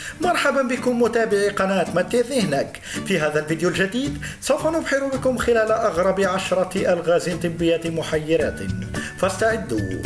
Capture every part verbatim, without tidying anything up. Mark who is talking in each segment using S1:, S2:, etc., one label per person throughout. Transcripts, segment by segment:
S1: مرحبا بكم متابعي قناة متي ذهنك. في هذا الفيديو الجديد سوف نبحر بكم خلال أغرب عشرة ألغاز طبية محيرات، فاستعدوا.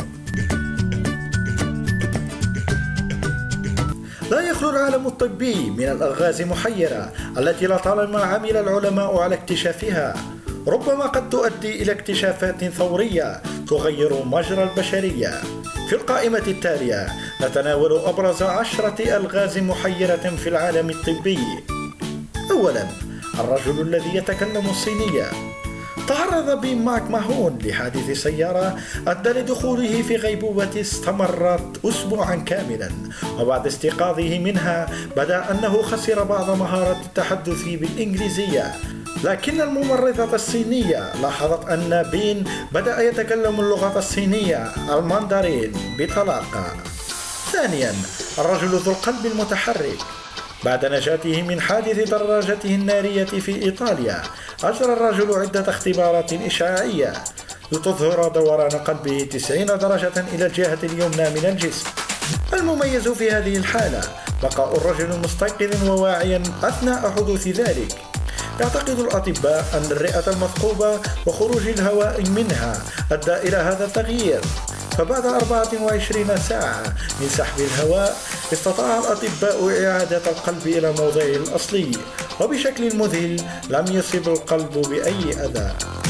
S1: لا يخلو العالم الطبي من الألغاز محيرة التي لطالما عمل العلماء على اكتشافها، ربما قد تؤدي إلى اكتشافات ثورية تغير مجرى البشرية. في القائمة التالية نتناول أبرز عشرة ألغاز محيرة في العالم الطبي. أولا، الرجل الذي يتكلم الصينية. تعرض بين ماك ماهون لحادث سيارة أدى لدخوله في غيبوبة استمرت أسبوعا كاملا، وبعد استيقاظه منها بدا أنه خسر بعض مهارات التحدث بالإنجليزية، لكن الممرضة الصينية لاحظت أن بين بدأ يتكلم اللغة الصينية الماندارين بطلاقة. ثانيا، الرجل ذو القلب المتحرك. بعد نجاته من حادث دراجته النارية في إيطاليا، أجرى الرجل عدة اختبارات إشعاعية لتظهر دوران قلبه تسعين درجة إلى الجهة اليمنى من الجسم. المميز في هذه الحالة بقاء الرجل مستيقظ وواعيا أثناء حدوث ذلك. يعتقد الأطباء أن الرئة المثقوبة وخروج الهواء منها أدى إلى هذا التغيير، فبعد أربعة وعشرين ساعة من سحب الهواء استطاع الأطباء إعادة القلب إلى موضعه الأصلي، وبشكل مذهل لم يصب القلب بأي أذى.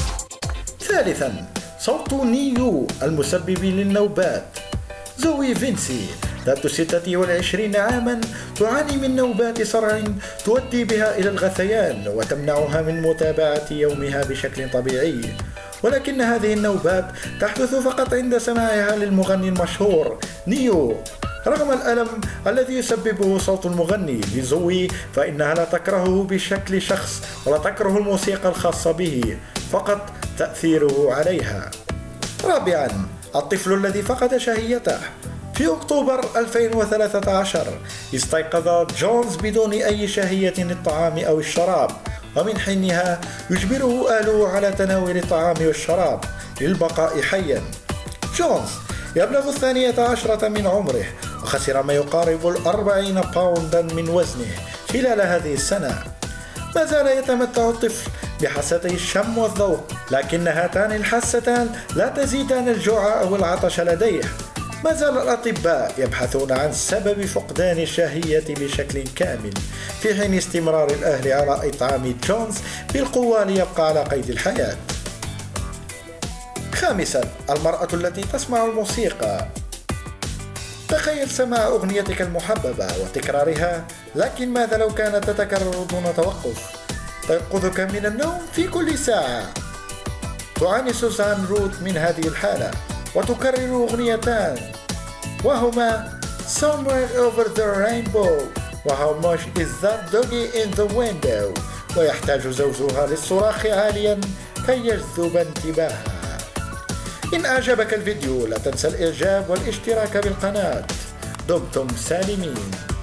S1: ثالثا، صوت نيو المسبب للنوبات. زوي فينسي ذات ستة وعشرين عاما تعاني من نوبات صرع تؤدي بها إلى الغثيان وتمنعها من متابعة يومها بشكل طبيعي، ولكن هذه النوبات تحدث فقط عند سماعها للمغني المشهور نيو. رغم الألم الذي يسببه صوت المغني لزوي، فإنها لا تكرهه بشكل شخص ولا تكره الموسيقى الخاصة به، فقط تأثيره عليها. رابعا، الطفل الذي فقد شهيته. في أكتوبر ألفين وثلاثة عشر استيقظ جونز بدون أي شهية للطعام أو الشراب، ومن حينها يجبره أهله على تناول الطعام والشراب للبقاء حيا. جونز يبلغ الثانية عشرة من عمره وخسر ما يقارب الأربعين باوندا من وزنه خلال هذه السنة. ما زال يتمتع الطفل بحاستي الشم والذوق، لكن هاتان الحاستان لا تزيدان الجوع أو العطش لديه. ما زال الأطباء يبحثون عن سبب فقدان الشهية بشكل كامل، في حين استمرار الأهل على إطعام جونز بالقوة ليبقى على قيد الحياة. خامسا، المرأة التي تسمع الموسيقى. تخيل سماع أغنيتك المحببة وتكرارها، لكن ماذا لو كانت تتكرر دون توقف؟ تنقذك من النوم في كل ساعة. تعاني سوزان روت من هذه الحالة، وتكرر أغنيتان وهما Somewhere Over the Rainbow و How Much Is That Doggy in the Window، ويحتاج زوجها للصراخ عاليا كي يجذب انتباهها. إن أعجبك الفيديو لا تنسى الإعجاب والاشتراك بالقناة. دمتم سالمين.